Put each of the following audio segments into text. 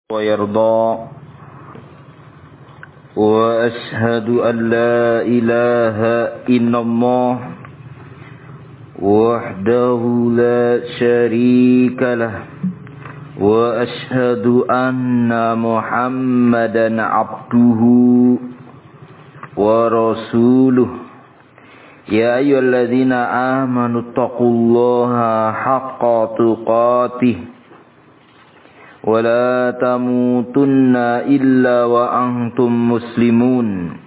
ويرضى وأشهد أن لا إله إلا الله وحده لا شريك له وأشهد أن محمدا عبده ورسوله يا أيها الذين آمنوا اتقوا الله حق تقاته ولا تموتن إلا وأنتم مسلمون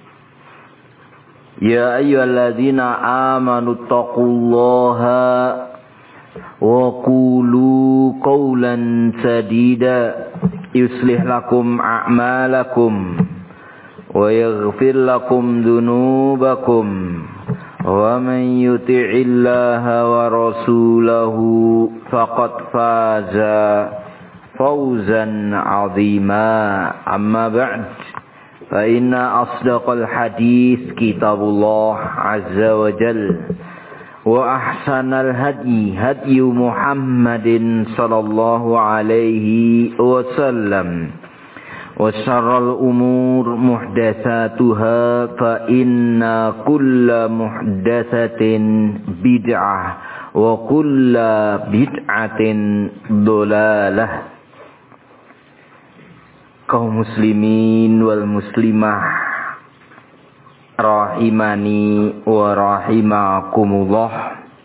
يا أيها الذين آمنوا اتقوا الله وقولوا قولا سديدا يصلح لكم أعمالكم ويغفر لكم ذنوبكم ومن يطع الله ورسوله فقد فاز فوزا عظيما أما بعد فإن أصدق الحديث كتاب الله عز وجل وأحسن الهدي هدي محمد صلى الله عليه وسلم وشر الأمور محدثاتها فإن كل محدثة بدعة وكل بدعة ضلالة. Kaum muslimin wal muslimah rahimani wa rahimakumullah.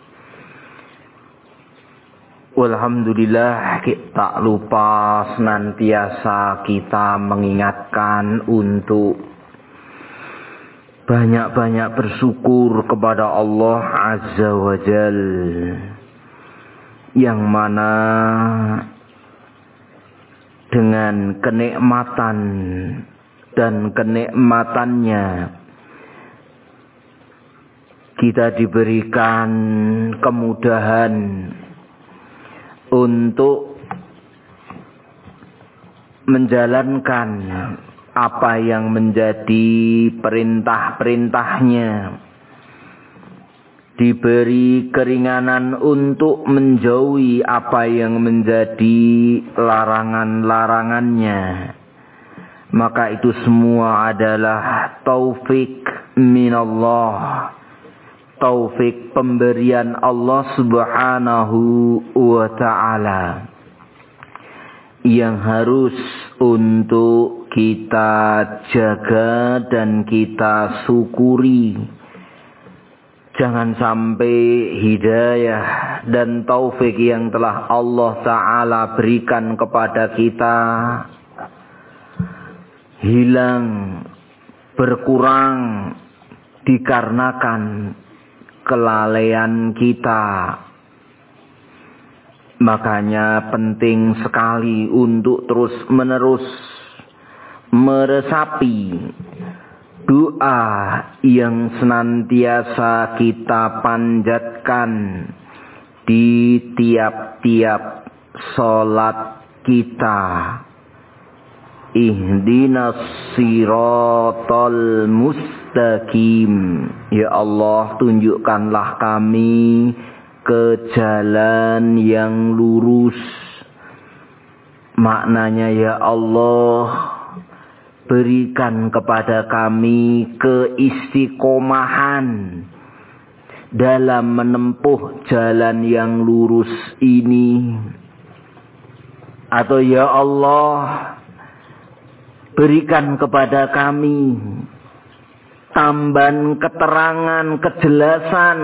Alhamdulillah, tak lupa senantiasa kita mengingatkan untuk banyak-banyak bersyukur kepada Allah Azza wa Jal, yang mana dengan kenikmatan dan kenikmatannya kita diberikan kemudahan untuk menjalankan apa yang menjadi perintah-perintahnya, diberi keringanan untuk menjauhi apa yang menjadi larangan-larangannya. Maka itu semua adalah taufik minallah, taufik pemberian Allah Subhanahu wa ta'ala, yang harus untuk kita jaga dan kita syukuri. Jangan sampai hidayah dan taufik yang telah Allah Ta'ala berikan kepada kita hilang, berkurang dikarenakan kelalaian kita. Makanya penting sekali untuk terus-menerus meresapi doa yang senantiasa kita panjatkan di tiap-tiap salat kita. Ihdinas siratal mustaqim. Ya Allah, tunjukkanlah kami ke jalan yang lurus. Maknanya, ya Allah, berikan kepada kami keistiqomahan dalam menempuh jalan yang lurus ini. Atau ya Allah, berikan kepada kami tambahan keterangan, kejelasan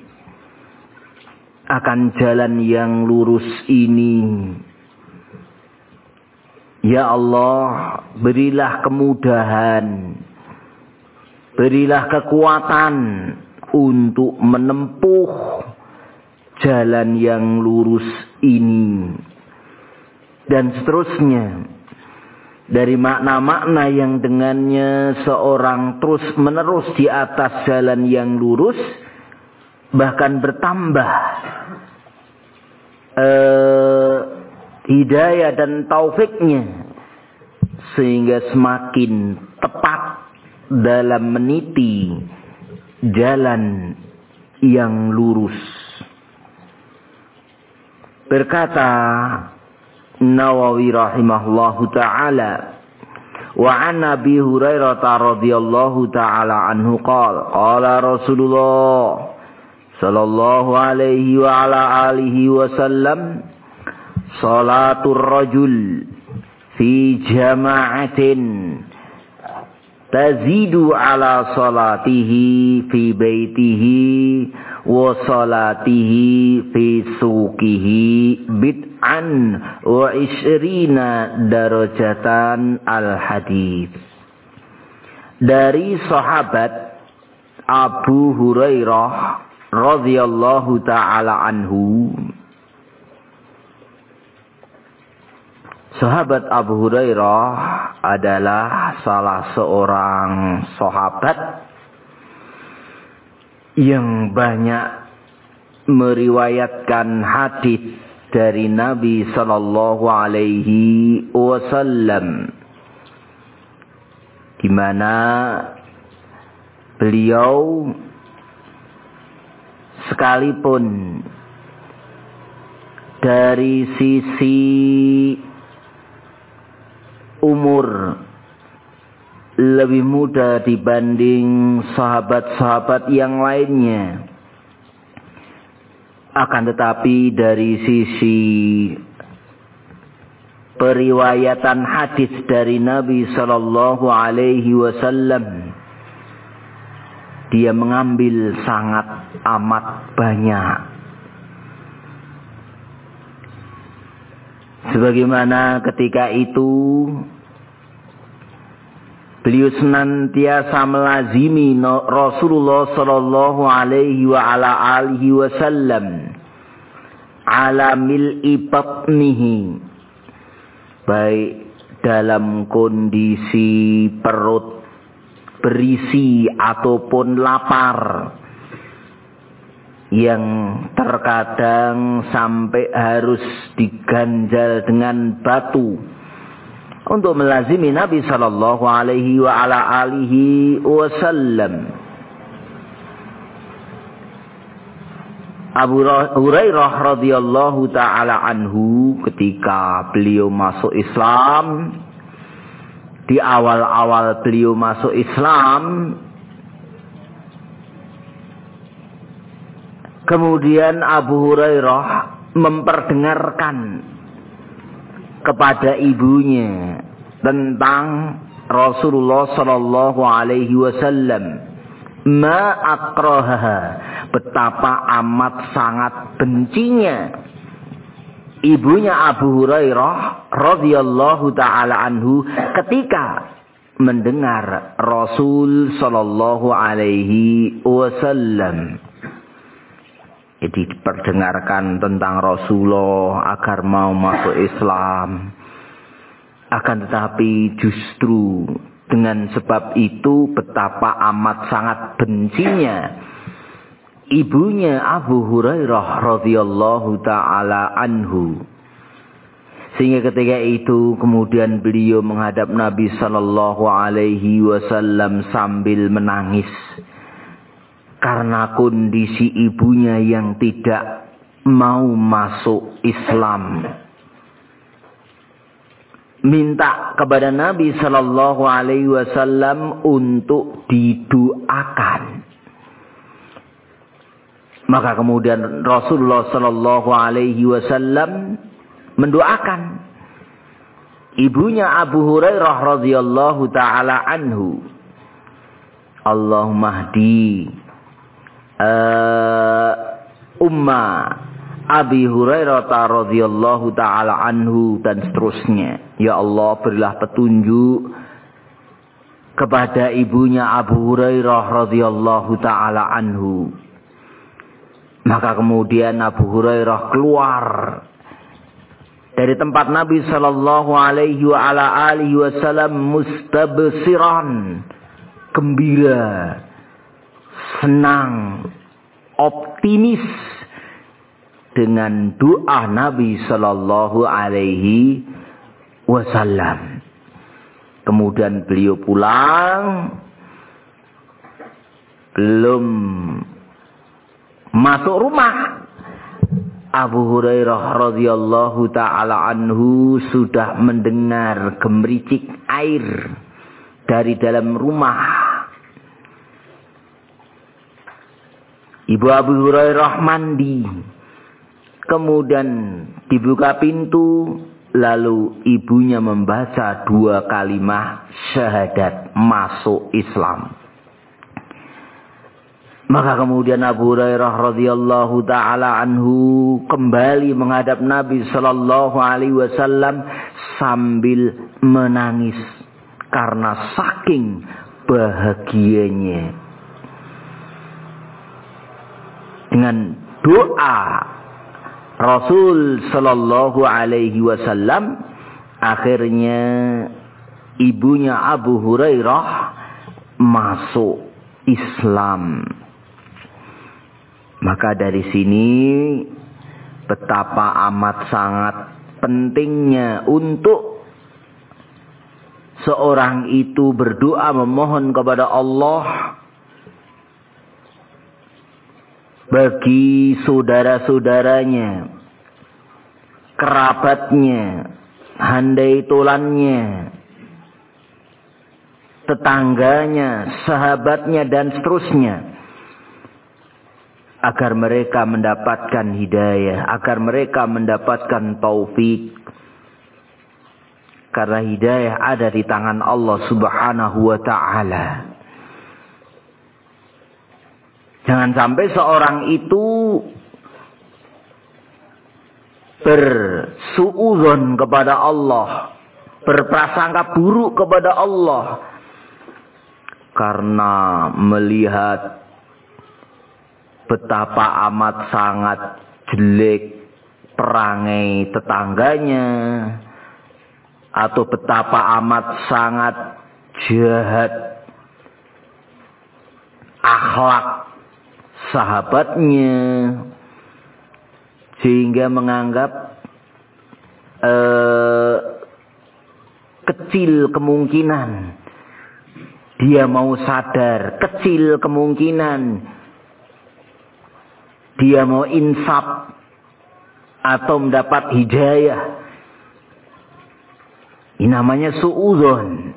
akan jalan yang lurus ini. Ya Allah, berilah kemudahan, berilah kekuatan untuk menempuh jalan yang lurus ini. Dan seterusnya, dari makna-makna yang dengannya seorang terus-menerus di atas jalan yang lurus, bahkan bertambah hidayah dan taufiknya, sehingga semakin tepat dalam meniti jalan yang lurus. Berkata Nawawi rahimahullahu ta'ala. Wa an Abi Hurairah radhiyallahu ta'ala anhu qala Rasulullah sallallahu alaihi wa ala alihi wasallam, salatul rajul fi jama'atin tazidu ala salatihi fi baitihi wa salatihi fi suqihi bid'an wa isrina darajatan al-hadits. Dari sahabat Abu Hurairah radhiyallahu ta'ala anhu. Sahabat Abu Hurairah adalah salah seorang sahabat yang banyak meriwayatkan hadis dari Nabi sallallahu alaihi wasallam, di mana beliau sekalipun dari sisi umur lebih muda dibanding sahabat-sahabat yang lainnya, akan tetapi dari sisi periwayatan hadis dari Nabi sallallahu alaihi wasallam, dia mengambil sangat amat banyak. Sebagaimana ketika itu beliau senantiasa melazimi Rasulullah sallallahu alaihi wa ala alihi wasallam ala mil'i batnihi, baik dalam kondisi perut berisi ataupun lapar, yang terkadang sampai harus diganjal dengan batu untuk melazimi Nabi sallallahu alaihi wa ala alihi wasallam. Abu Hurairah radhiyallahu taala anhu ketika beliau masuk Islam, di awal-awal beliau masuk Islam, kemudian Abu Hurairah memperdengarkan kepada ibunya tentang Rasulullah sallallahu alaihi wasallam, ma akrahaha, betapa amat sangat bencinya ibunya Abu Hurairah radhiyallahu taala anhu ketika mendengar Rasul sallallahu alaihi wasallam. Jadi diperdengarkan tentang Rasulullah agar mau masuk Islam. Akan tetapi justru dengan sebab itu betapa amat sangat bencinya ibunya Abu Hurairah radhiyallahu taala anhu. Sehingga ketika itu kemudian beliau menghadap Nabi sallallahu alaihi wasallam sambil menangis karena kondisi ibunya yang tidak mau masuk Islam. Minta kepada Nabi sallallahu alaihi wasallam untuk didoakan. Maka kemudian Rasulullah sallallahu alaihi wasallam mendoakan ibunya Abu Hurairah radhiyallahu taala anhu. Allahumma hdi Umma Abi Hurairah radhiyallahu taala anhu, dan seterusnya. Ya Allah, berilah petunjuk kepada ibunya Abu Hurairah radhiyallahu taala anhu. Maka kemudian Abu Hurairah keluar dari tempat Nabi sallallahu alaihi wa ala alihi wasallam mustabsiran, gembira, senang, optimis dengan doa Nabi sallallahu alaihi wasallam. Kemudian beliau pulang, belum masuk rumah, Abu Hurairah radhiyallahu taala anhu sudah mendengar gemericik air dari dalam rumah. Ibu Abu Hurairah mandi. Kemudian dibuka pintu, lalu ibunya membaca 2 kalimat syahadat masuk Islam. Maka kemudian Abu Hurairah radhiyallahu taala anhu kembali menghadap Nabi sallallahu alaihi wasallam sambil menangis karena saking bahagianya. Dengan doa Rasul sallallahu alaihi wasallam, akhirnya ibunya Abu Hurairah masuk Islam. Maka dari sini betapa amat sangat pentingnya untuk seorang itu berdoa memohon kepada Allah bagi saudara-saudaranya, kerabatnya, handai tulannya, tetangganya, sahabatnya dan seterusnya, agar mereka mendapatkan hidayah, agar mereka mendapatkan taufik. Karena hidayah ada di tangan Allah Subhanahu wa ta'ala. Jangan sampai seorang itu bersuudzon kepada Allah, berprasangka buruk kepada Allah, karena melihat betapa amat sangat jelek perangai tetangganya, atau betapa amat sangat jahat akhlak sahabatnya, sehingga menganggap kecil kemungkinan dia mau sadar, kecil kemungkinan dia mau insaf atau mendapat hidayah. Ini namanya suudzon.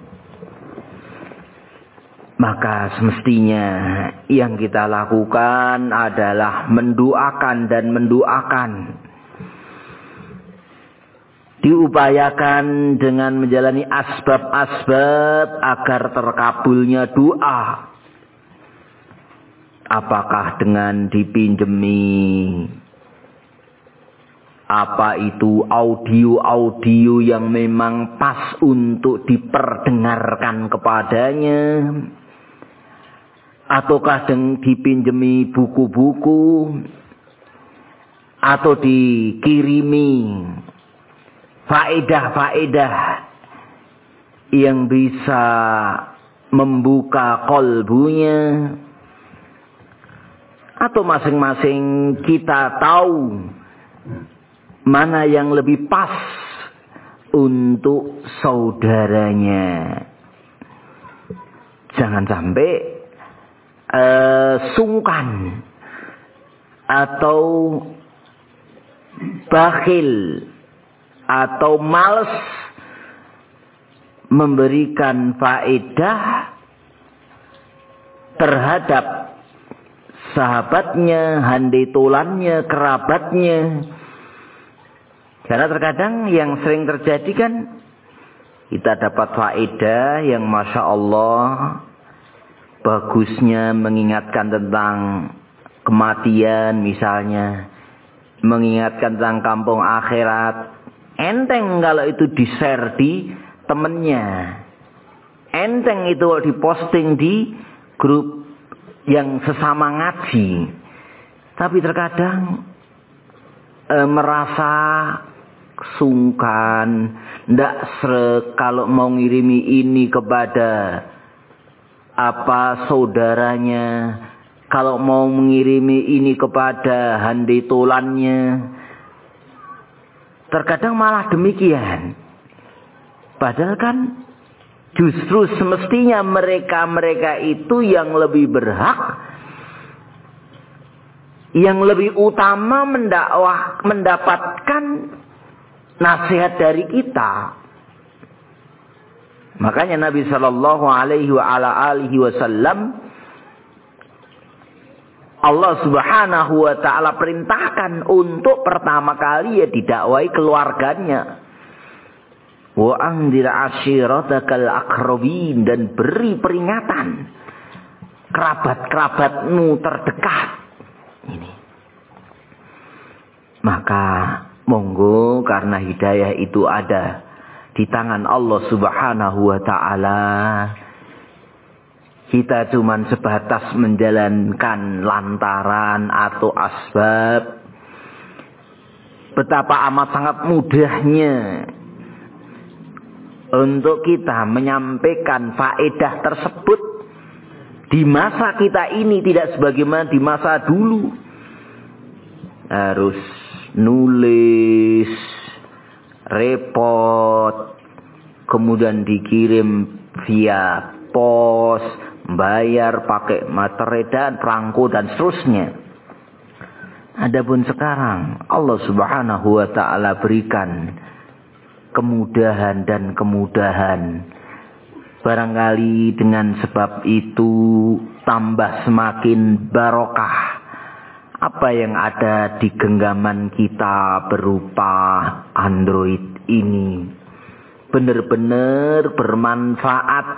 Maka semestinya yang kita lakukan adalah mendoakan dan mendoakan. Diupayakan dengan menjalani asbab-asbab agar terkabulnya doa. Apakah dengan dipinjemi apa itu audio-audio yang memang pas untuk diperdengarkan kepadanya, ataukah dipinjemi buku-buku, atau dikirimi faedah-faedah yang bisa membuka kolbunya, atau masing-masing kita tahu mana yang lebih pas untuk saudaranya. Jangan sampai sungkan atau bakhil atau malas memberikan faedah terhadap sahabatnya, handai tulannya, kerabatnya. Karena terkadang yang sering terjadi kan, kita dapat faedah yang Masya Allah bagusnya mengingatkan tentang kematian misalnya, mengingatkan tentang kampung akhirat. Enteng kalau itu di-share di temennya, enteng itu diposting di grup yang sesama ngaji. Tapi terkadang merasa sungkan, ndak srek kalau mau ngirimi ini kepada saudaranya, kalau mau mengirimi ini kepada handai tulannya. Terkadang malah demikian. Padahal kan justru semestinya mereka-mereka itu yang lebih berhak, yang lebih utama mendapatkan nasihat dari kita. Makanya Nabi sallallahu alaihi wasallam Allah Subhanahu wa taala perintahkan untuk pertama kali ya didakwai keluarganya. Wa anzir ashiratakal aqrabin, dan beri peringatan kerabat-kerabatmu terdekat. Ini. Maka monggo, karena hidayah itu ada di tangan Allah Subhanahu wa taala, kita cuman sebatas menjalankan lantaran atau asbab. Betapa amat sangat mudahnya untuk kita menyampaikan faedah tersebut di masa kita ini, tidak sebagaimana di masa dulu. Harus nulis, repot, kemudian dikirim via pos, bayar pakai materai dan perangko dan seterusnya. Adapun sekarang Allah Subhanahu wa taala berikan kemudahan dan kemudahan. Barangkali dengan sebab itu tambah semakin barokah apa yang ada di genggaman kita berupa Android ini. Benar-benar bermanfaat.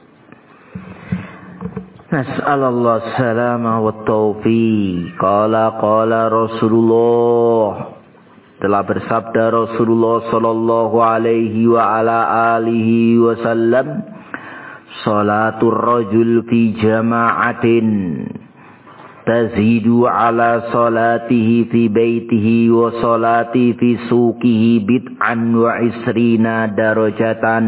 Nas'alallah salamah wa taufiq. Qala Rasulullah. Telah bersabda Rasulullah sallallahu alaihi wa ala alihi wasallam, salatul rajul fi jama'atin tazidu ala salatihi fi baitihi wa salati fi suqihi bid'an wa isrina darajatan.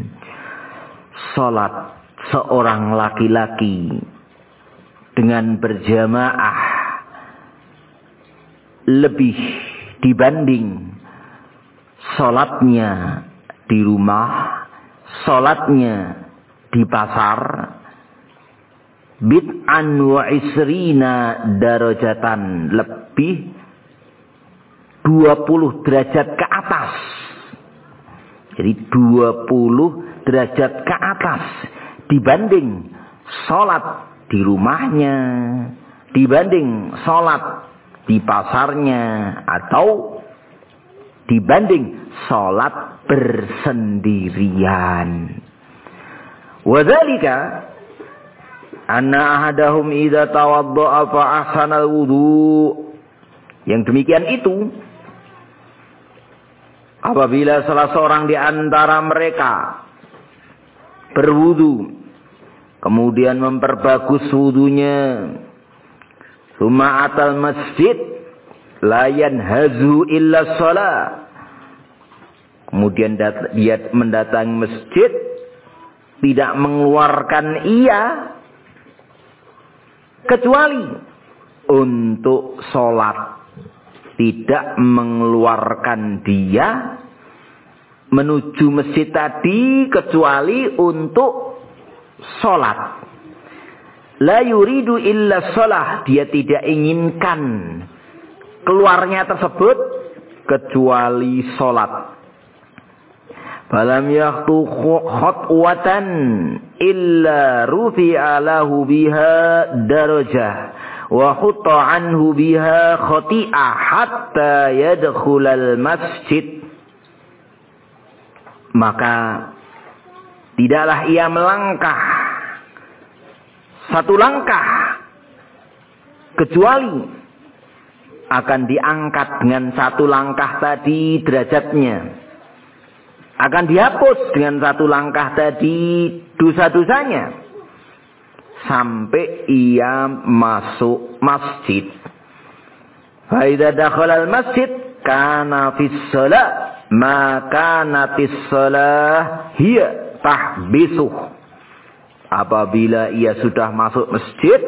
Salat seorang laki-laki dengan berjamaah lebih dibanding salatnya di rumah, salatnya di pasar, bid'an wa isrina darajatan, lebih 20 derajat ke atas. Jadi 20 derajat ke atas dibanding sholat di rumahnya, dibanding sholat di pasarnya, atau dibanding sholat bersendirian. Wadzalika anna ahadahum idza tawadda'a fa ahsana al-wudu. Yang demikian itu apabila salah seorang di antara mereka berwudu, kemudian memperbagus wudunya, summa atal masjid la yanhazu illa shalah, kemudian dia mendatangi masjid, tidak mengeluarkan ia kecuali untuk sholat, tidak mengeluarkan dia menuju masjid tadi kecuali untuk sholat. La yuridu illa sholah, dia tidak inginkan keluarnya tersebut kecuali sholat. Falam yakhtu khatwatan illa rufi'a lahu biha darajah wa khutta anhu biha khati'ah hatta yadkhulal masjid. Maka tidaklah ia melangkah satu langkah kecuali akan diangkat dengan satu langkah tadi derajatnya, akan dihapus dengan satu langkah tadi dosa-dosanya sampai ia masuk masjid. Fa idza dakhala al masjid kana fis shalah maka natis shalah hiya tahbisuh. Apabila ia sudah masuk masjid,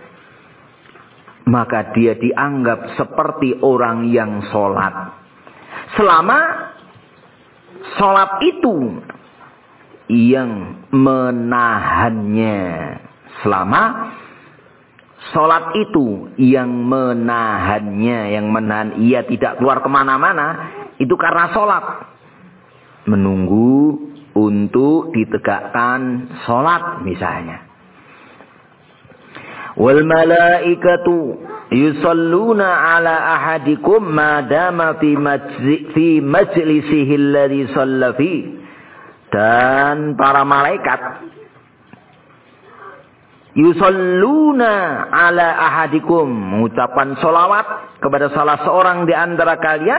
maka dia dianggap seperti orang yang sholat. Selama sholat itu yang menahannya, selama Salat itu yang menahannya, yang menahan ia tidak keluar kemana-mana, itu karena salat. Menunggu untuk ditegakkan salat misalnya. Wal malaikatu yusalluna ala ahadikum ma dama fi majlisihi alladhi shalla fi. Dan para malaikat yusalluna ala ahadikum, mengucapkan sholawat kepada salah seorang di antara kalian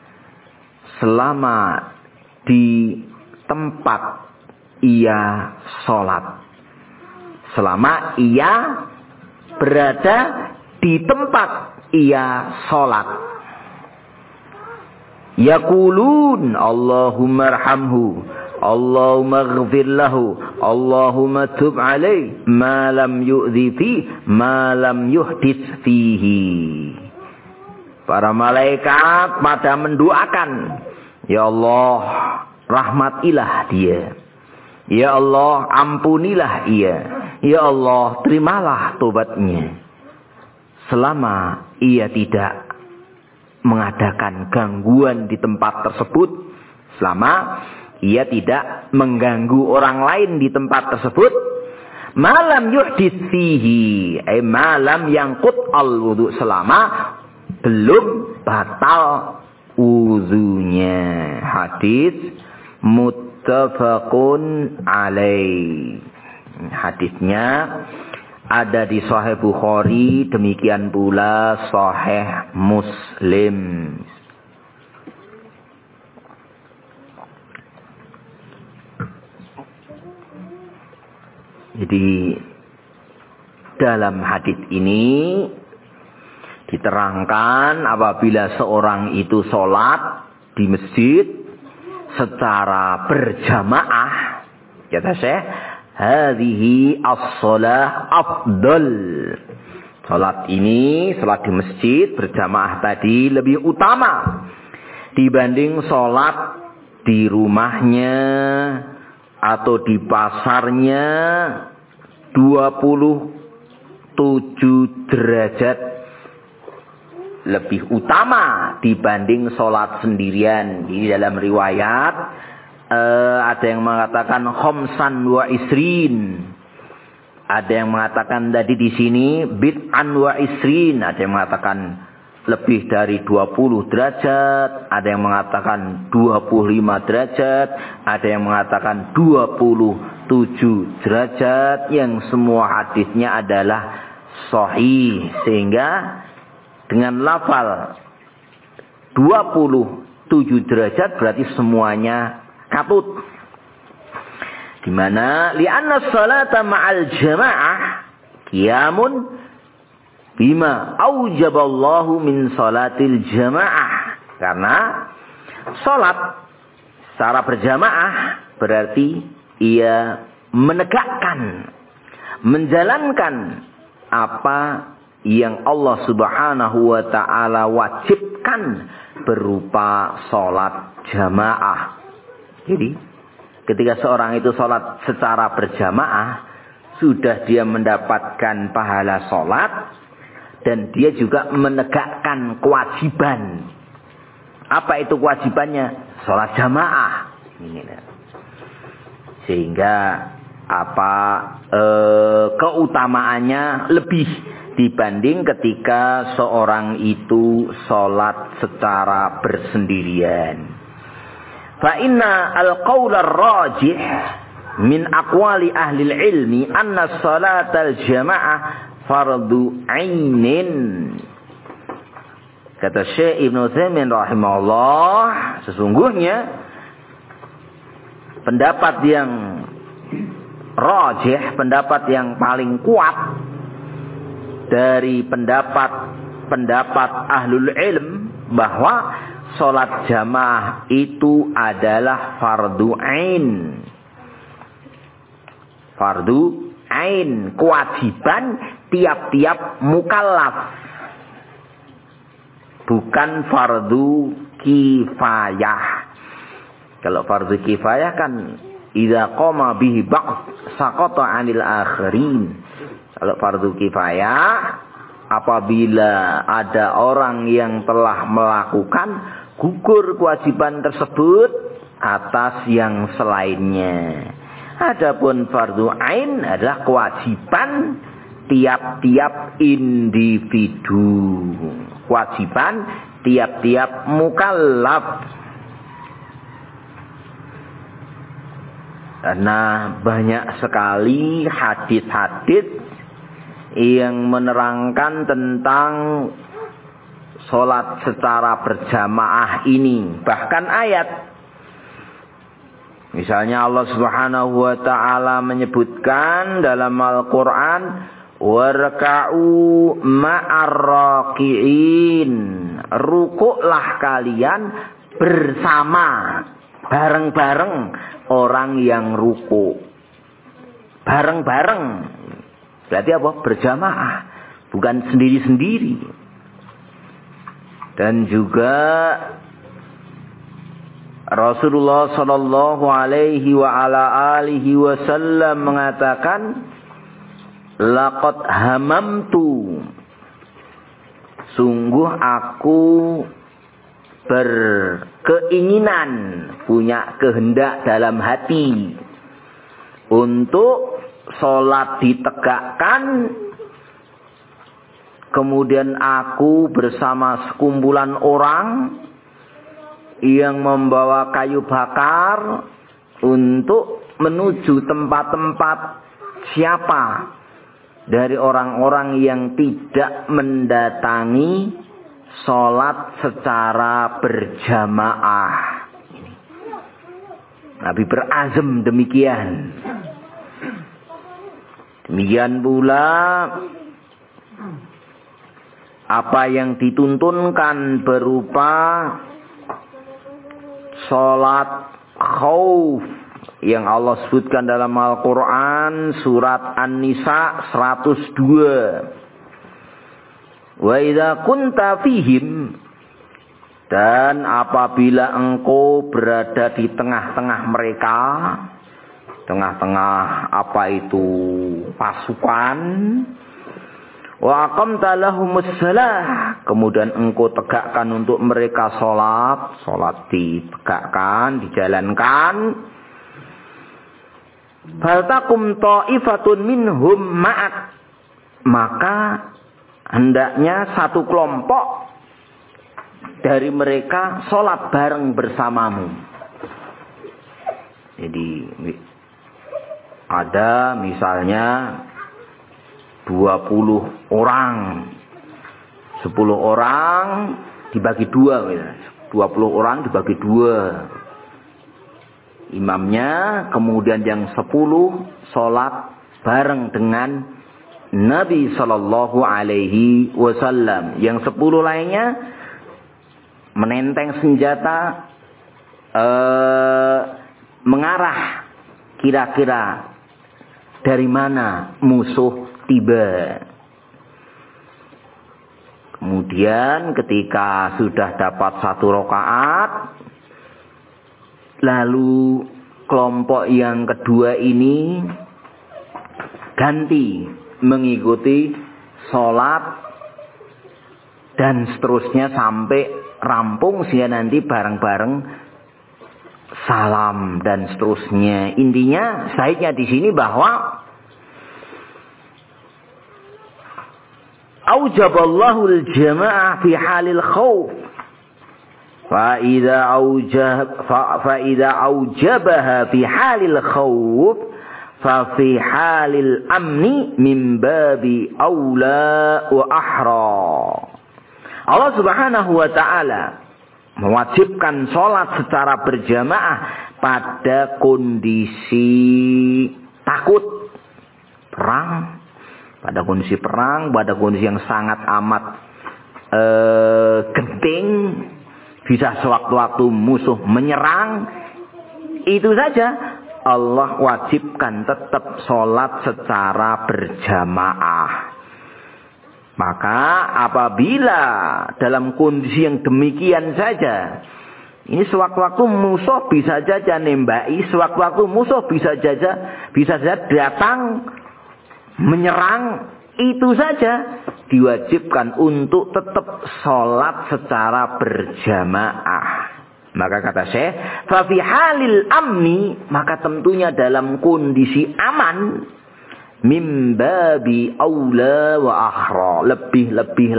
selama di tempat ia sholat, selama ia berada di tempat ia sholat. Yaqulun Allahumma arhamhu, Allahumma ighfir lahu, Allahumma tub alaih, ma lam yu'dhi fi, ma lam yuhdits fihi. Para malaikat pada mendoakan, ya Allah, rahmatilah dia. Ya Allah, ampunilah ia. Ya Allah, terimalah tobatnya. Selama ia tidak mengadakan gangguan di tempat tersebut, selama ia tidak mengganggu orang lain di tempat tersebut, malam yuhdits fihi, malam yangqut al-wudu, selama belum batal wudunya. Hadis muttafaqun alaih. Hadisnya ada di Sahih Bukhari, demikian pula Sahih Muslim. Jadi dalam hadis ini diterangkan apabila seorang itu sholat di masjid secara berjamaah, kata Syekh, hadhihi as-shalah afdal. Salat ini, salat di masjid berjamaah tadi lebih utama dibanding salat di rumahnya atau di pasarnya 27 derajat lebih utama dibanding salat sendirian. Di dalam riwayat ada yang mengatakan khamsan wa isrin. Ada yang mengatakan tadi di sini bid'an wa isrin. Ada yang mengatakan lebih dari 20 derajat. Ada yang mengatakan 25 derajat. Ada yang mengatakan 27 derajat. Yang semua hadisnya adalah sahih. Sehingga dengan lafal 27 derajat berarti semuanya katut. Di mana li'anna salata ma'al jamaah qiyamun bima aujaballahu min salatil jamaah. Karena salat secara berjamaah berarti ia menegakkan, menjalankan apa yang Allah Subhanahu wa ta'ala wajibkan berupa salat jamaah. Jadi ketika seorang itu sholat secara berjamaah, sudah dia mendapatkan pahala sholat, dan dia juga menegakkan kewajiban. Apa itu kewajibannya? Sholat jamaah. Sehingga keutamaannya lebih dibanding ketika seorang itu sholat secara bersendirian. Fa inna al-qaul ar-rajih min aqwali ahli al-ilmi anna salat al-jamaah fardu ainin. Kata Syekh Ibnu Utsaimin rahimahullah, sesungguhnya pendapat yang rajih, pendapat yang paling kuat dari pendapat ahlul ilm bahwa salat jamaah itu adalah fardu ain. Fardu ain, kewajiban tiap-tiap mukallaf. Bukan fardu kifayah. Kalau fardu kifayah kan idza qama bihi ba'd saqata 'anil akhirin. Kalau fardu kifayah apabila ada orang yang telah melakukan, gugur kewajiban tersebut atas yang selainnya. Adapun fardu ain adalah kewajiban tiap-tiap individu. Kewajiban tiap-tiap mukallaf. Karena banyak sekali hadis-hadis yang menerangkan tentang sholat secara berjamaah ini. Bahkan ayat. Misalnya Allah Subhanahu wa ta'ala menyebutkan dalam Al-Quran, warka'u ma'arraki'in. Rukuklah kalian bersama, bareng-bareng orang yang ruku. Bareng-bareng. Berarti apa? Berjamaah. Bukan sendiri-sendiri. Dan juga Rasulullah sallallahu alaihi wa ala alihi wasallam mengatakan, laqad hamamtu. Sungguh aku berkeinginan, punya kehendak dalam hati untuk sholat ditegakkan, kemudian aku bersama sekumpulan orang yang membawa kayu bakar untuk menuju tempat-tempat siapa dari orang-orang yang tidak mendatangi sholat secara berjamaah. Nabi berazam demikian. Demikian pula apa yang dituntunkan berupa sholat khauf yang Allah sebutkan dalam Al-Quran surat An-Nisa 102. Wa idza kunta fihim, dan apabila engkau berada di tengah-tengah mereka, tengah-tengah apa itu pasukan, wa aqamta lahumus shalah, kemudian engkau tegakkan untuk mereka salat ditegakkan, dijalankan, faltakum ta'ifatun minhum ma'ak, maka hendaknya satu kelompok dari mereka sholat bareng bersamamu. Jadi ada misalnya 20 orang, 10 orang dibagi 2, 20 orang dibagi 2. Imamnya, kemudian yang 10 sholat bareng dengan Nabi Sallallahu Alaihi Wasallam. Yang 10 lainnya menenteng senjata, mengarah kira-kira dari mana musuh tiba. Kemudian ketika sudah dapat 1 rakaat, lalu kelompok yang kedua ini ganti mengikuti sholat dan seterusnya sampai rampung, sehingga nanti bareng-bareng salam dan seterusnya. Intinya sahihnya di sini bahwa aujaballahu al-jama'ah fi halil khauf, fa idza aujabaha fi halil khauf fa fi halil amni min babi aula wa ahra. Allah Subhanahu wa ta'ala mewajibkan sholat secara berjamaah pada kondisi takut, perang, pada kondisi yang sangat amat genting, bisa sewaktu-waktu musuh menyerang. Itu saja Allah wajibkan tetap sholat secara berjamaah. Maka apabila dalam kondisi yang demikian saja, ini sewaktu-waktu musuh bisa saja nembaki, sewaktu-waktu musuh bisa saja datang menyerang, itu saja diwajibkan untuk tetap sholat secara berjamaah. Maka kata Syekh, fa fi halil amni, maka tentunya dalam kondisi aman, mim babi aula wa akhra, lebih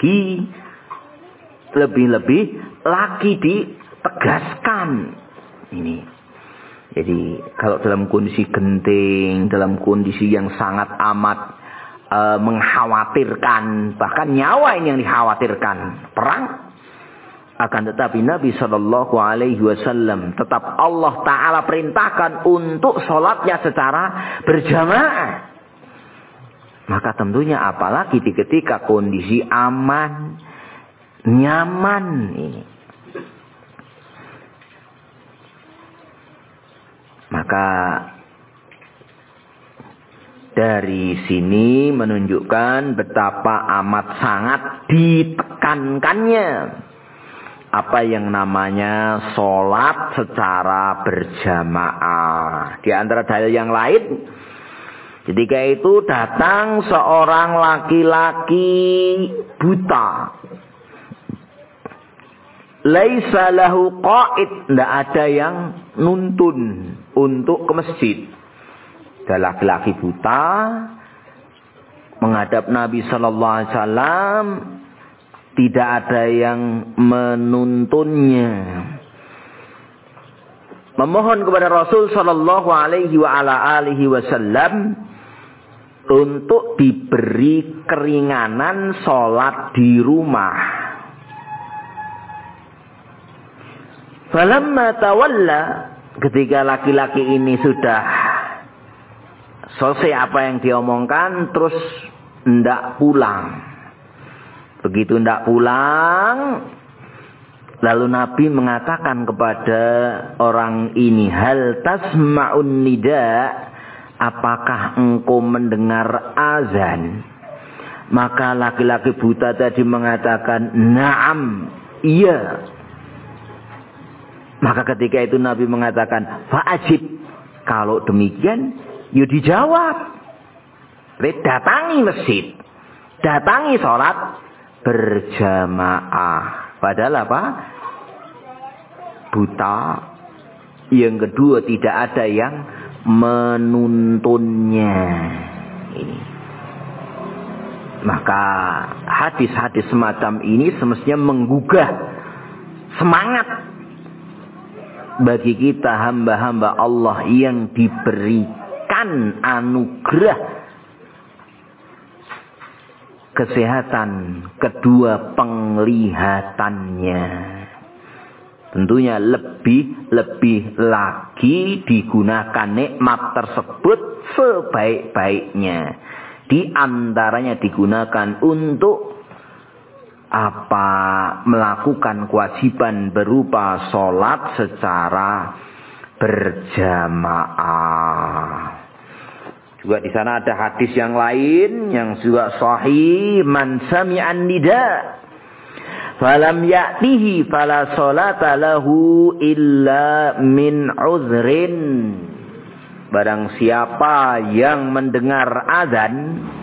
lagi ditegaskan ini. Jadi kalau dalam kondisi genting, dalam kondisi yang sangat amat mengkhawatirkan, bahkan nyawa ini yang dikhawatirkan, perang. Akan tetapi Nabi Shallallahu Alaihi Wasallam tetap Allah Taala perintahkan untuk sholatnya secara berjamaah. Maka tentunya apalagi di ketika kondisi aman, nyaman ini. Maka dari sini menunjukkan betapa amat sangat ditekankannya apa yang namanya sholat secara berjamaah. Di antara dalil yang lain, ketika itu datang seorang laki-laki buta. Laisa lahu qa'id, tidak ada yang nuntun untuk ke masjid. Ada laki-laki buta menghadap Nabi Sallallahu Alaihi Wasallam, tidak ada yang menuntunnya. Memohon kepada Rasul Sallallahu Alaihi Wasallam untuk diberi keringanan sholat di rumah. Falamma tawalla, ketika laki-laki ini sudah selesai apa yang diomongkan, terus hendak pulang. Begitu hendak pulang, lalu Nabi mengatakan kepada orang ini, hal tasma'un nida, apakah engkau mendengar azan? Maka laki-laki buta tadi mengatakan, na'am, iya. Maka ketika itu Nabi mengatakan, fa'ajib, kalau demikian, ya dijawab. Datangi masjid, datangi sholat berjamaah. Padahal apa? Buta. Yang kedua, tidak ada yang menuntunnya. Ini. Maka hadis-hadis semacam ini semestinya menggugah semangat bagi kita hamba-hamba Allah yang diberikan anugerah kesehatan kedua penglihatannya. Tentunya lebih lagi digunakan nikmat tersebut sebaik-baiknya. Di antaranya digunakan untuk melakukan kewajiban berupa sholat secara berjamaah. Juga di sana ada hadis yang lain yang juga sahih, man sami'an nida falam ya'tihi fala sholata lahu illa min uzrin. Barang siapa yang mendengar azan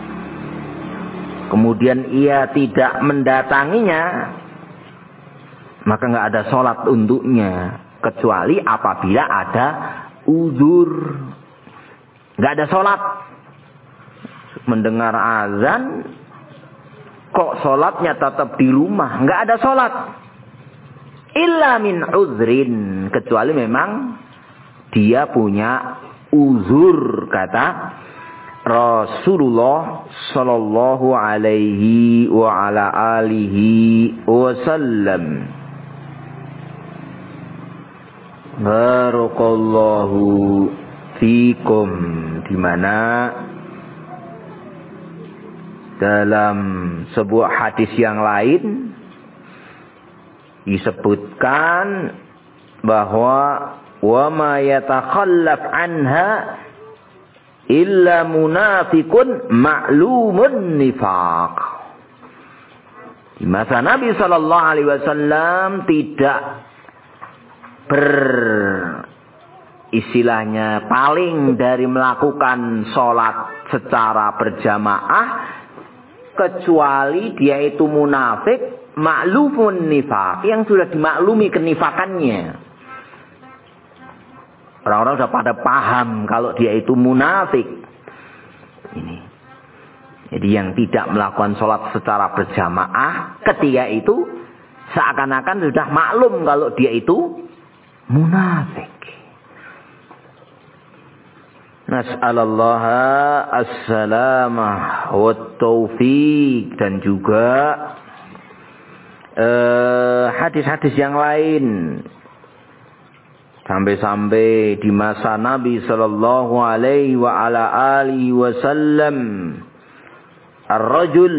kemudian ia tidak mendatanginya, maka enggak ada sholat untuknya kecuali apabila ada uzur. Enggak ada sholat. Mendengar azan kok sholatnya tetap di rumah, enggak ada sholat. Illa min uzrin, kecuali memang dia punya uzur, kata Rasulullah sallallahu alaihi wa ala alihi wasallam. Barakallahu fikum. Di mana dalam sebuah hadis yang lain disebutkan bahwa wa ma yatakhallaf anha illa munafiqun ma'lumun nifaq. Di masa Nabi sallallahu alaihi wasallam tidak istilahnya paling dari melakukan sholat secara berjamaah kecuali dia itu munafik ma'lumun nifaq, yang sudah dimaklumi kenifakannya. Orang-orang sudah pada paham kalau dia itu munafik. Ini. Jadi yang tidak melakukan sholat secara berjamaah ketika itu seakan-akan sudah maklum kalau dia itu munafik. Nas'alallaha as-salamah wa taufiq. Dan juga hadis-hadis yang lain. Sampai-sampai di masa Nabi sallallahu alaihi wa ala alihi wasallam, ar-rajul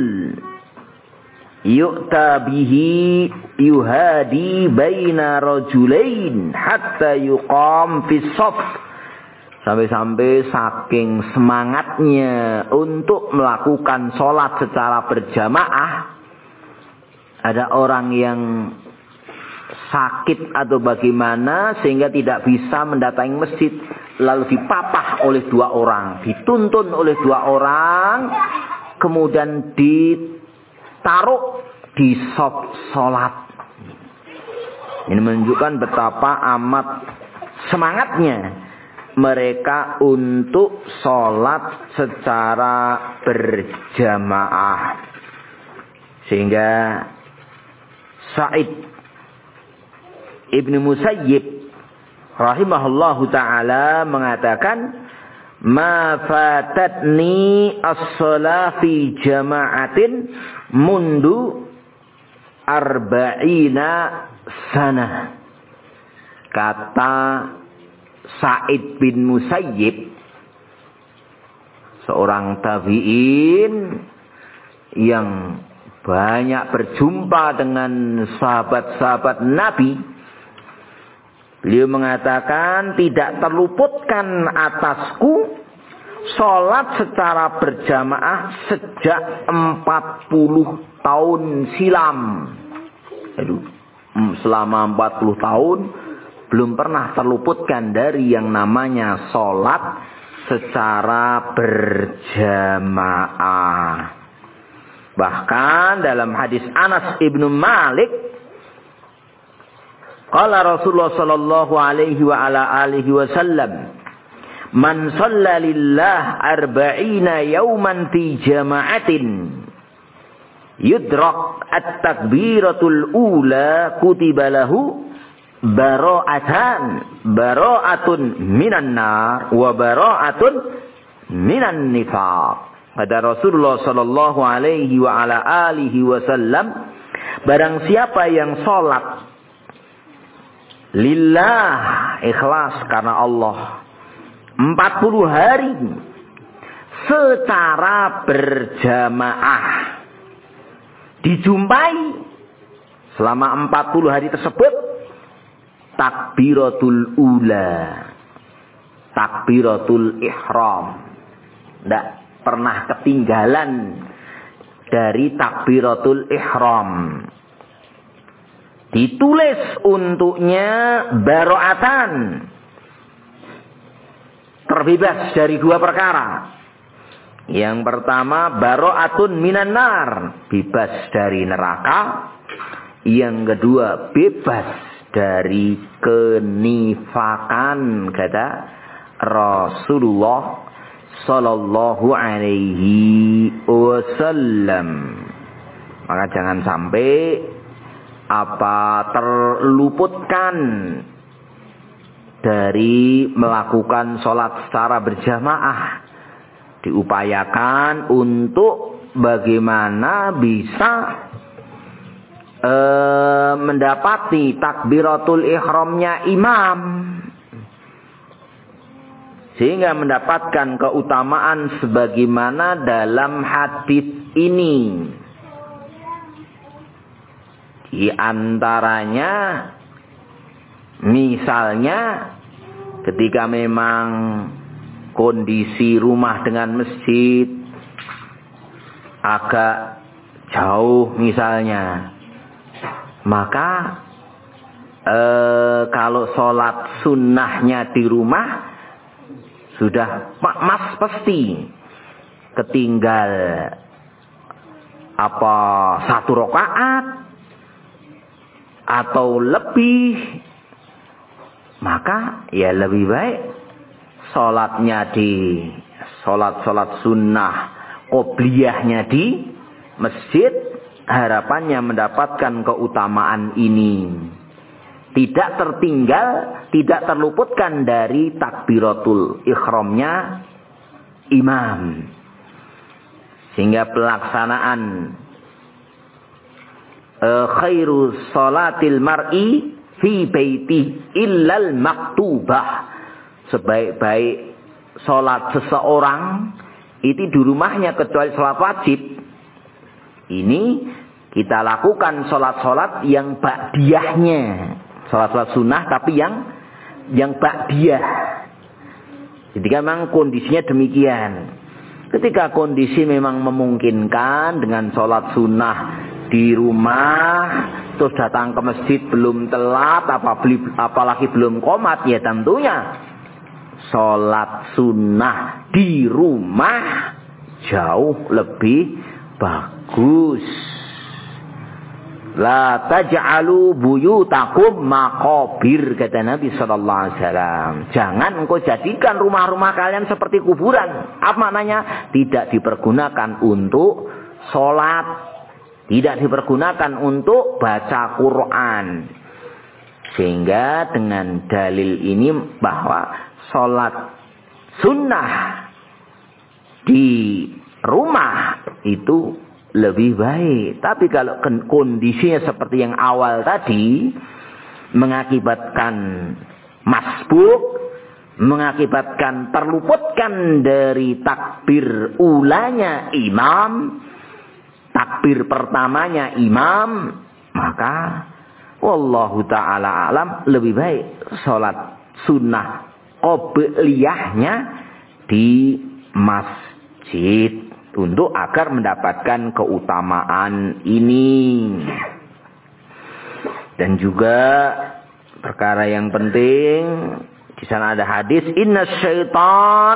yu'ta bihi yuhadi baina rajulain hatta yuqam fi shaff. Sampai-sampai saking semangatnya untuk melakukan sholat secara berjamaah, ada orang yang sakit atau bagaimana sehingga tidak bisa mendatangi masjid, lalu dipapah oleh dua orang, dituntun oleh dua orang, kemudian ditaruh di shaf sholat. Ini menunjukkan betapa amat semangatnya mereka untuk sholat secara berjamaah. Sehingga Sa'id Ibn Musayyib rahimahullahu ta'ala mengatakan, ma fatatni as-shalah fi jama'atin mundu arba'ina sanah. Kata Sa'id bin Musayyib, seorang tabi'in yang banyak berjumpa dengan sahabat-sahabat Nabi, beliau mengatakan, tidak terluputkan atasku sholat secara berjamaah sejak 40 tahun silam. Aduh, selama 40 tahun belum pernah terluputkan dari yang namanya sholat secara berjamaah. Bahkan dalam hadis Anas ibnu Malik, qala Rasulullah sallallahu alaihi wa ala alihi wasallam, man shalla lillah arba'ina yawman fi jama'atin yudrak at-takbiratul ula kutiba lahu bara'atun minan nar wa bara'atun minan nifaq. Kata Rasulullah sallallahu alaihi wa ala alihi wasallam, barang siapa yang salat lillah, ikhlas karena Allah, 40 hari secara berjamaah, dijumpai selama 40 hari tersebut takbiratul ula, takbiratul ihram, tidak pernah ketinggalan dari takbiratul ihram. Ditulis untuknya baro'atan, terbebas dari dua perkara. Yang pertama baro'atun minan nar, bebas dari neraka. Yang kedua bebas dari kenifakan, kata Rasulullah sallallahu alaihi wasallam. Maka jangan sampai terluputkan dari melakukan sholat secara berjamaah. Diupayakan untuk bagaimana bisa mendapati takbiratul ihramnya imam, sehingga mendapatkan keutamaan sebagaimana dalam hadis ini. Di antaranya, misalnya ketika memang kondisi rumah dengan masjid agak jauh misalnya, maka kalau sholat sunnahnya di rumah sudah mas pasti ketinggal apa 1 rakaat atau lebih, maka ya lebih baik sholatnya di sholat sunnah qobliyahnya di masjid, harapannya mendapatkan keutamaan ini. Tidak tertinggal, tidak terluputkan dari takbiratul ihramnya imam. Sehingga pelaksanaan khairu salatil mar'i fi baiti illal maktubah, sebaik-baik salat seseorang itu di rumahnya kecuali salat wajib. Ini kita lakukan salat-salat yang ba'diyahnya, salat-salat sunnah tapi yang ba'diyah. Jadi memang kondisinya demikian. Ketika kondisi memang memungkinkan dengan sholat sunnah di rumah, terus datang ke masjid belum telat, apalagi belum qomat, ya tentunya sholat sunnah di rumah jauh lebih bagus. La taj'alu buyutakum maqabir, kata Nabi sallallahu alaihi wasallam. Jangan engkau jadikan rumah-rumah kalian seperti kuburan. Apa maknanya? Tidak dipergunakan untuk sholat, tidak dipergunakan untuk baca Quran. Sehingga dengan dalil ini bahwa sholat sunnah di rumah itu lebih baik. Tapi kalau kondisinya seperti yang awal tadi, mengakibatkan masbuk, mengakibatkan terluputkan dari takbir ulanya imam, takbir pertamanya imam, maka wallahu ta'ala alam lebih baik sholat sunnah qobliyahnya di masjid, untuk agar mendapatkan keutamaan ini. Dan juga perkara yang penting, di sana ada hadis, inna syaitan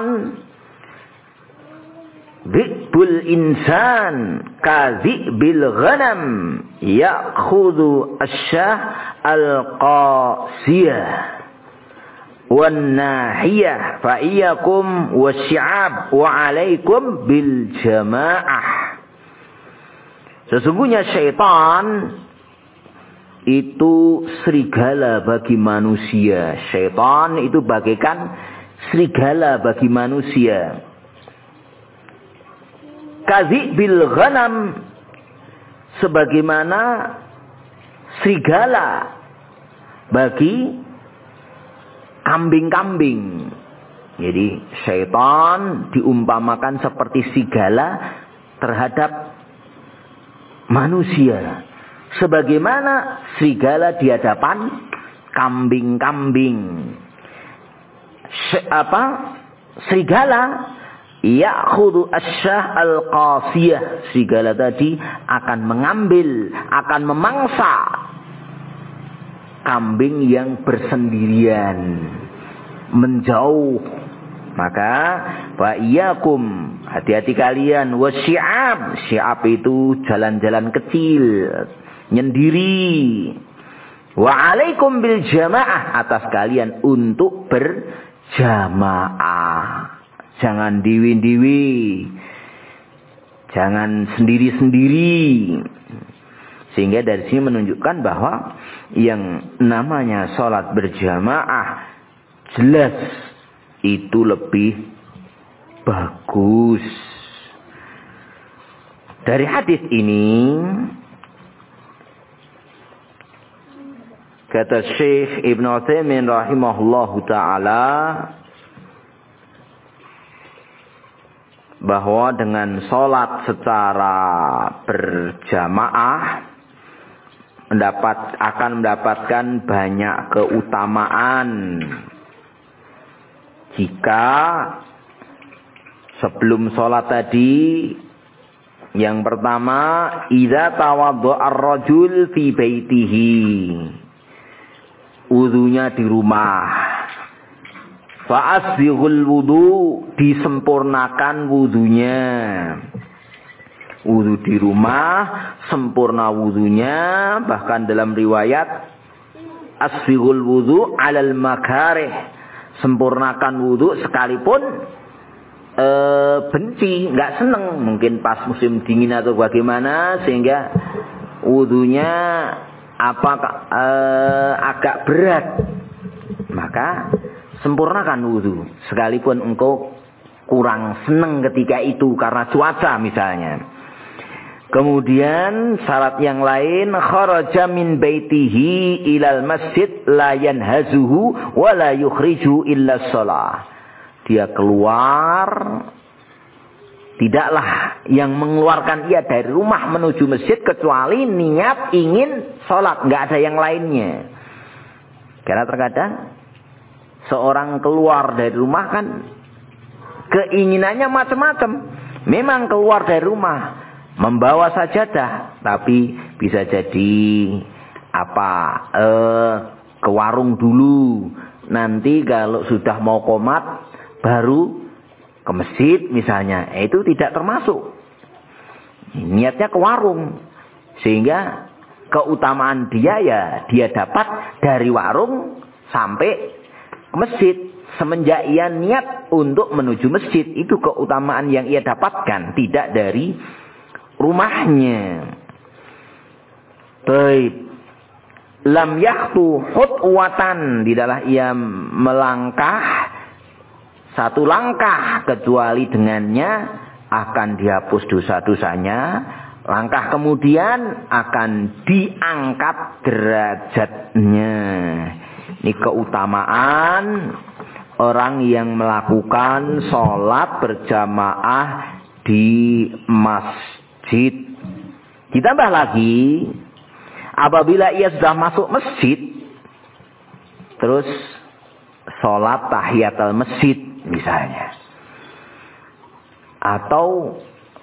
dhi'bul insan kadhi'bil ghanam ya'khudhu asyah al-qasiyah wan nahiyah fa iyyakum wasyi'ab wa 'alaikum bil jamaah. Sesungguhnya syaitan itu serigala bagi manusia. Syaitan itu bagaikan serigala bagi manusia. Kadhi bil ghanam, sebagaimana serigala bagi kambing-kambing. Jadi syaitan diumpamakan seperti serigala terhadap manusia, sebagaimana serigala di hadapan kambing-kambing. Serigala ya'khudhu asyah al-qasiyah, serigala tadi akan mengambil, akan memangsa kambing yang bersendirian, menjauh. Maka wa iyyakum, hati-hati kalian, wasyi'ab, syi'ab itu jalan-jalan kecil, nyendiri. Wa 'alaikum bil jamaah, atas kalian untuk berjamaah. Jangan diwi-diwi, jangan sendiri-sendiri. Sehingga dari sini menunjukkan bahwa yang namanya sholat berjamaah jelas itu lebih bagus. Dari hadis ini kata Syekh Ibn Utsaimin rahimahullahu ta'ala, bahwa dengan sholat secara berjamaah akan mendapatkan banyak keutamaan. Jika sebelum sholat tadi, yang pertama, idza tawadda'a ar-rajul fi baitihi, wudunya di rumah. Fa'asbighul wudu, disempurnakan wudunya. wudu di rumah, sempurna wudunya, bahkan dalam riwayat asbighul wudu alal makarih, sempurnakan wudu sekalipun benci, nggak seneng, mungkin pas musim dingin atau bagaimana, sehingga wudunya agak berat, maka sempurnakan wudu sekalipun engkau kurang seneng ketika itu karena cuaca misalnya. Kemudian syarat yang lain, kharaja min baitihi ilal masjid la yanhazuhu wa la yukhriju illa shalah. Dia keluar, tidaklah yang mengeluarkan ia dari rumah menuju masjid kecuali niat ingin sholat, nggak ada yang lainnya. Karena terkadang seorang keluar dari rumah kan keinginannya macam-macam. Memang keluar dari rumah membawa sajadah, tapi bisa jadi ke warung dulu. Nanti kalau sudah mau qomat baru ke masjid misalnya, itu tidak termasuk. Niatnya ke warung, sehingga keutamaan dia dapat dari warung sampai ke masjid. Semenjak ia niat untuk menuju masjid, itu keutamaan yang ia dapatkan, tidak dari rumahnya. Baik. Lam yakhtu khutwatan, tidaklah ia melangkah satu langkah kecuali dengannya akan dihapus dosa-dosanya. Langkah kemudian akan diangkat derajatnya. Ini keutamaan orang yang melakukan sholat berjamaah di masjid. Ditambah lagi, apabila ia sudah masuk masjid, terus sholat tahiyatul masjid misalnya, atau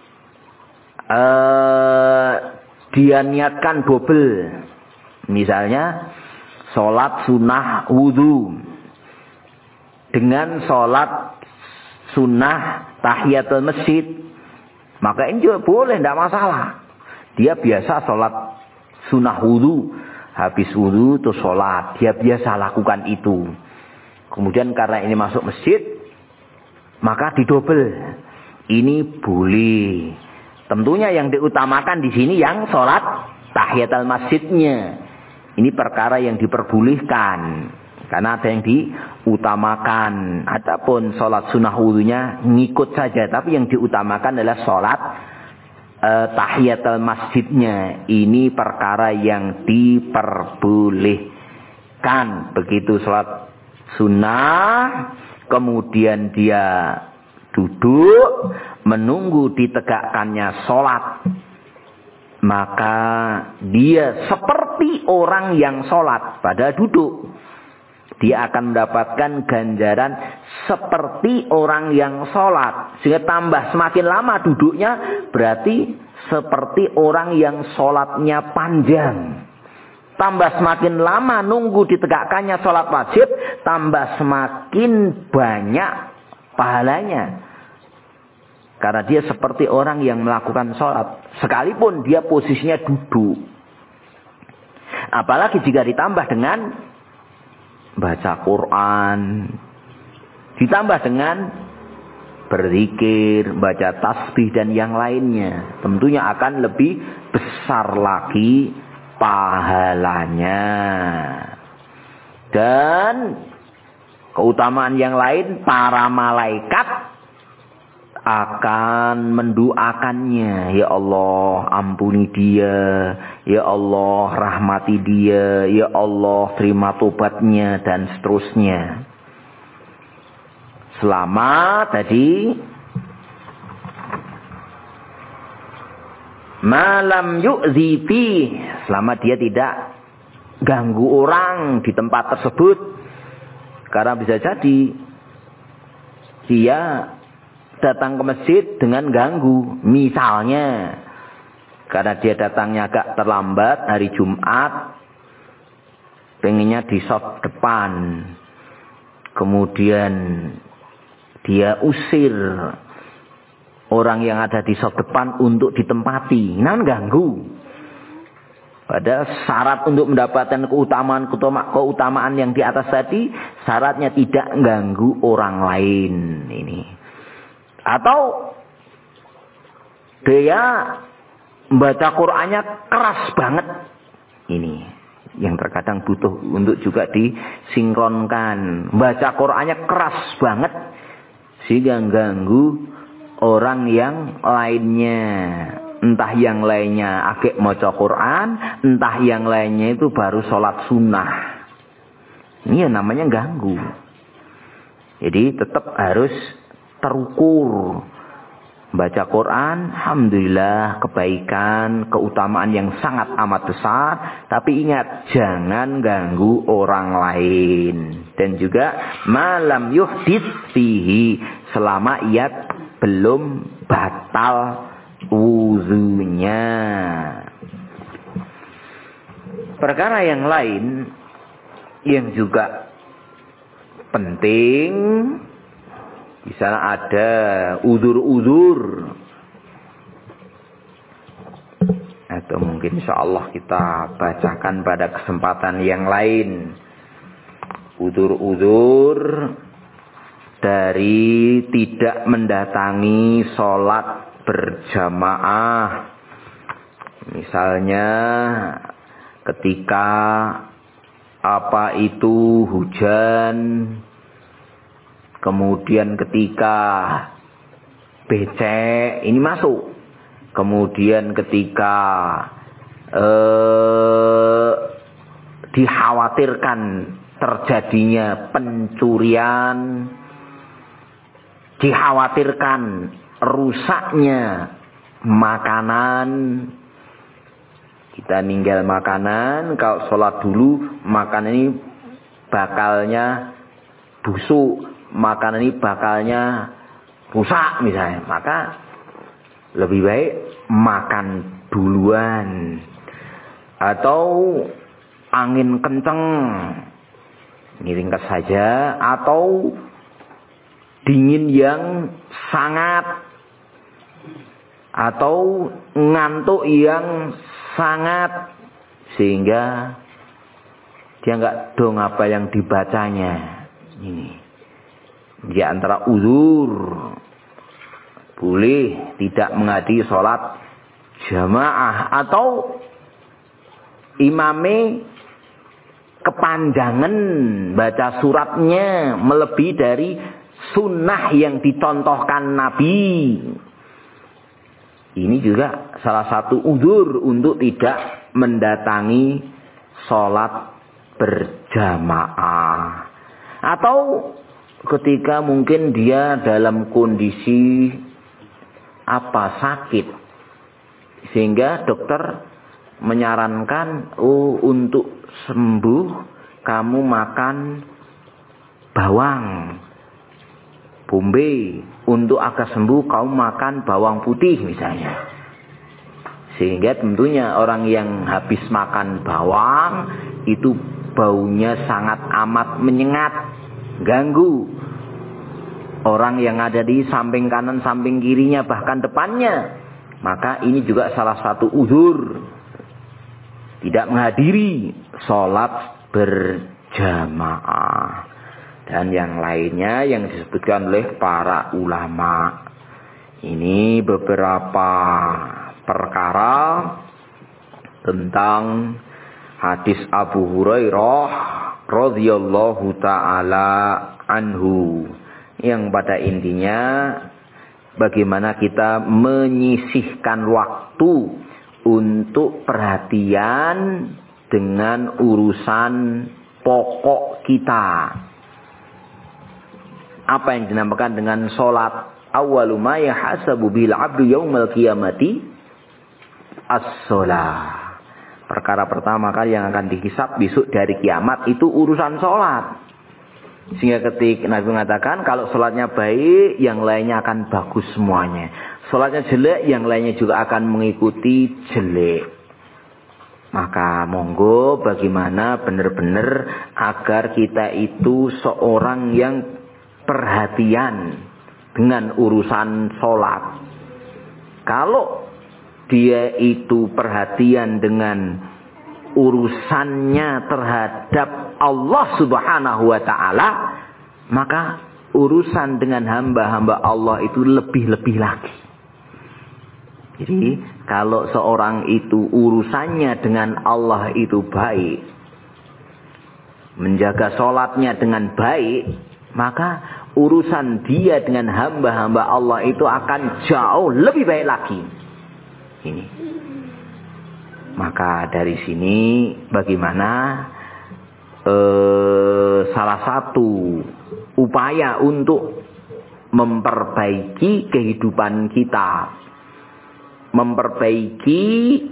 dia niatkan double, misalnya sholat sunnah wudu dengan sholat sunnah tahiyatul masjid, maka ini juga boleh, tidak masalah. Dia biasa sholat sunnah wudu, habis wudu terus sholat, dia biasa lakukan itu. Kemudian karena ini masuk masjid, maka didobel. Ini boleh. Tentunya yang diutamakan di sini yang sholat tahiyatul masjidnya. Ini perkara yang diperbolehkan, karena ada yang diutamakan. Adapun sholat sunnah wudunya ngikut saja, tapi yang diutamakan adalah sholat tahiyatul masjidnya. Ini perkara yang diperbolehkan. Begitu sholat sunnah, kemudian dia duduk menunggu ditegakkannya sholat, maka dia seperti orang yang sholat pada duduk. Dia akan mendapatkan ganjaran seperti orang yang sholat. Sehingga tambah semakin lama duduknya, berarti seperti orang yang sholatnya panjang. Tambah semakin lama nunggu ditegakkannya sholat wajib, tambah semakin banyak pahalanya. Karena dia seperti orang yang melakukan sholat, sekalipun dia posisinya duduk. Apalagi jika ditambah dengan baca Quran, ditambah dengan berzikir, baca tasbih dan yang lainnya, tentunya akan lebih besar lagi pahalanya. Dan keutamaan yang lain, para malaikat akan mendoakannya. Ya Allah, ampuni dia. Ya Allah, rahmati dia. Ya Allah, terima tobatnya, dan seterusnya. Selama tadi malam yu'zi fi, selama dia tidak ganggu orang di tempat tersebut. Karena bisa jadi dia datang ke masjid dengan ganggu. Misalnya karena dia datangnya agak terlambat hari Jumat, pengennya di shop depan, kemudian dia usir orang yang ada di saf depan untuk ditempati. Nah, ganggu. Pada syarat untuk mendapatkan keutamaan yang di atas tadi, syaratnya tidak ganggu orang lain. Ini. Atau dia membaca Qur'annya keras banget. Ini yang terkadang butuh untuk juga disinkronkan. Baca Qur'annya keras banget sehingga ganggu orang yang lainnya. Entah yang lainnya agak maca Quran, entah yang lainnya itu baru sholat sunnah. Ini ya namanya ganggu. Jadi tetap harus terukur. Baca Quran, alhamdulillah kebaikan, keutamaan yang sangat amat besar. Tapi ingat, jangan ganggu orang lain. Dan juga malam yuhdits fihi, selama ia belum batal wuzunya. Perkara yang lain yang juga penting, di sana ada udzur-udzur, atau mungkin insyaallah kita bacakan pada kesempatan yang lain. Udzur-udzur dari tidak mendatangi sholat berjamaah. Misalnya ketika hujan, kemudian ketika becek ini masuk, kemudian ketika dikhawatirkan terjadinya pencurian, dikhawatirkan rusaknya makanan, kita ninggal makanan, kalau sholat dulu makanan ini bakalnya busuk, makanan ini bakalnya rusak misalnya, maka lebih baik makan duluan. Atau angin kenceng, ngiringkas saja. Atau dingin yang sangat, atau ngantuk yang sangat, sehingga dia nggak dong apa yang dibacanya. Ini di antara uzur, boleh tidak menghadiri sholat jamaah. Atau imame kepanjangan baca suratnya melebihi dari sunnah yang dicontohkan Nabi. Ini juga salah satu uzur untuk tidak mendatangi sholat berjamaah. Atau ketika mungkin dia dalam kondisi sakit, sehingga dokter menyarankan, untuk sembuh kamu makan bawang bombay, untuk agar sembuh kamu makan bawang putih misalnya. Sehingga tentunya orang yang habis makan bawang itu baunya sangat amat menyengat, ganggu orang yang ada di samping kanan, samping kirinya, bahkan depannya. Maka ini juga salah satu uzur tidak menghadiri sholat berjamaah. Dan yang lainnya yang disebutkan oleh para ulama. Ini beberapa perkara tentang hadis Abu Hurairah radhiyallahu taala anhu, yang pada intinya bagaimana kita menyisihkan waktu untuk perhatian dengan urusan pokok kita. Apa yang dinamakan dengan sholat? Awwalu ma yahasabu bil abdu yaumal qiyamati as-sholah. Perkara pertama kali yang akan dihisab besok dari kiamat itu urusan sholat. Sehingga ketika Nabi mengatakan kalau sholatnya baik, yang lainnya akan bagus semuanya. Sholatnya jelek, yang lainnya juga akan mengikuti jelek. Maka monggo bagaimana benar-benar agar kita itu seorang yang perhatian dengan urusan sholat. Kalau dia itu perhatian dengan urusannya terhadap Allah Subhanahu wa ta'ala, maka urusan dengan hamba-hamba Allah itu lebih-lebih lagi. Jadi kalau seorang itu urusannya dengan Allah itu baik, menjaga sholatnya dengan baik, maka urusan dia dengan hamba-hamba Allah itu akan jauh lebih baik lagi. Ini. Maka dari sini bagaimana salah satu upaya untuk memperbaiki kehidupan kita, memperbaiki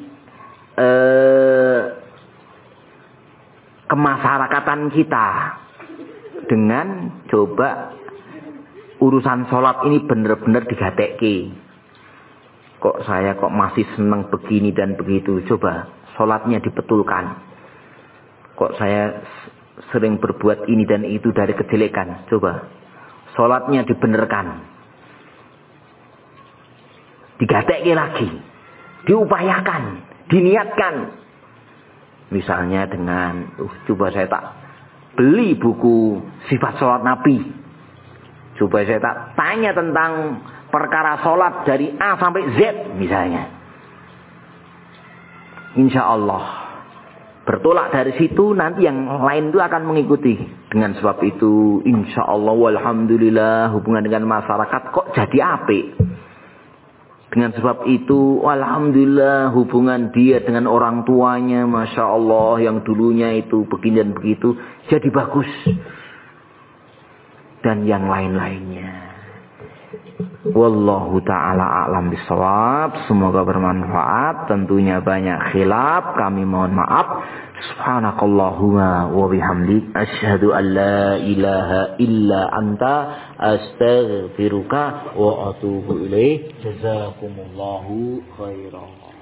kemasyarakatan kita dengan coba urusan sholat ini benar-benar digatekke. Kok saya kok masih senang begini dan begitu. Coba sholatnya dibetulkan. Kok saya sering berbuat ini dan itu dari kejelekan. Coba sholatnya dibenarkan. Digatekke lagi. Diupayakan. Diniatkan. Misalnya dengan coba saya tak beli buku sifat sholat Nabi. Coba saya tak tanya tentang perkara sholat dari A sampai Z misalnya. Insya Allah bertolak dari situ, nanti yang lain itu akan mengikuti. Dengan sebab itu insya Allah walhamdulillah hubungan dengan masyarakat kok jadi apik. Dengan sebab itu alhamdulillah hubungan dia dengan orang tuanya, masya Allah, yang dulunya itu begini dan begitu jadi bagus. Dan yang lain-lainnya. Wallahu ta'ala a'lam bishawab. Semoga bermanfaat. Tentunya banyak khilaf, kami mohon maaf. Subhanakallahumma wa bihamdik asyhadu an la ilaha illa anta astaghfiruka wa atubu ilaih. Jazakumullahu khairan.